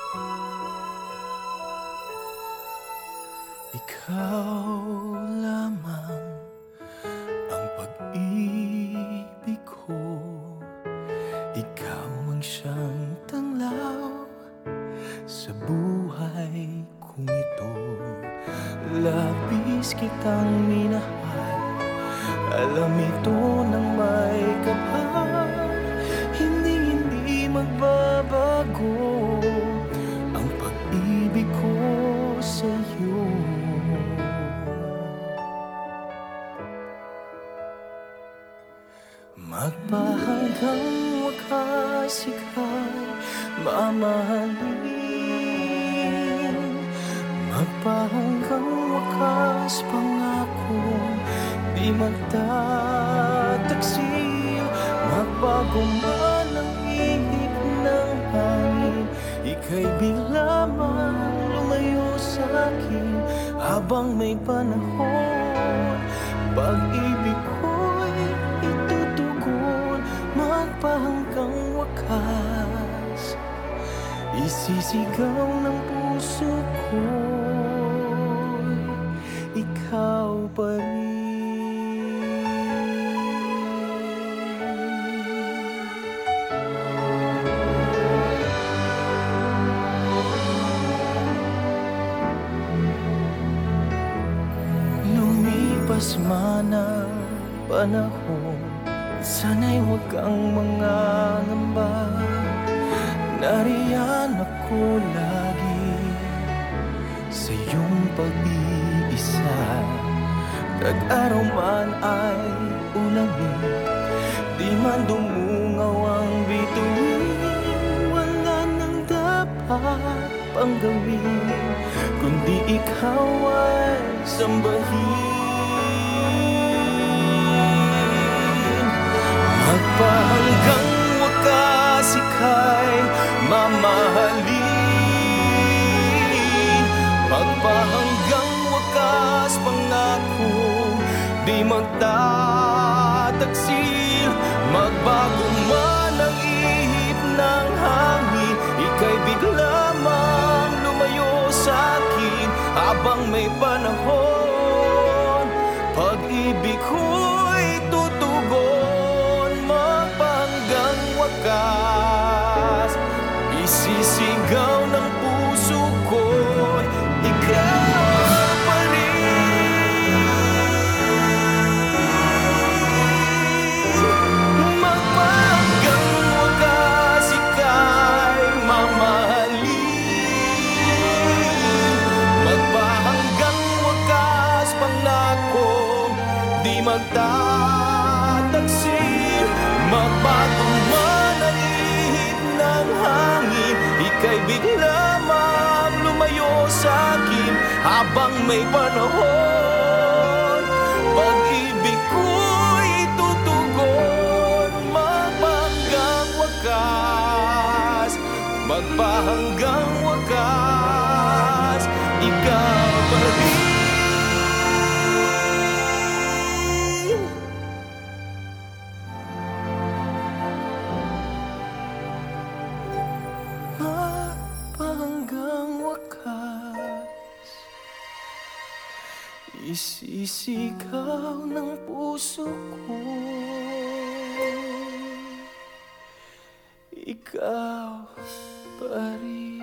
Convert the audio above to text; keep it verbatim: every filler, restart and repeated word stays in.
Ikaw lamang ang pag-ibig ko. Ikaw ang siyang tanglaw sa buhay kong ito. Labis kitang minahal, alam ito ng may kapal. Hindi, hindi magbabago ang pag-ibig ko sa'yo. Magpahanggang wakas ika'y mamahalin. Magpahanggang wakas pangako di magtataksil. Magbago man ang ihip ng hangin, ika'y bigla man lumayo sa'kin. Habang may panahon, pag-ibig ko'y itutugon. Magpahanggang wakas, isisigaw ng puso ko'y ikaw pa rin. Lumipas man ang panahon, sana'y huwag kang mangangamba. Nariyan ako lagi sa iyong pag-iisa. Tag-araw man ay ulamin, di man dumungaw ang bituin. Wala nang dapat pang gawin, kundi ikaw ay sambahin. Magpahanggang wakas ika'y mamahalin. Magpahanggang wakas pangako di magtataksil. Magbago man ang ihip ng hangin, ika'y bigla mang lumayo sa'kin. Habang may panahon, pag-ibig ko'y tutugon. Magpahanggang wakas, isisigaw ng puso ko'y ikaw pa rin. Magpahanggang wakas ika'y mamahalin. Magpahanggang wakas pangako di magtataksil. Magbago man ang ihip ng hangin, ika'y bigla mang lumayo sa'kin. Habang may panahon, pag-ibig ko'y tutugon. Magpahanggang wakas, magpahanggang wakas, ikaw pa rin. Magpahanggang wakas, isisigaw ng puso ko, ikaw pa rin.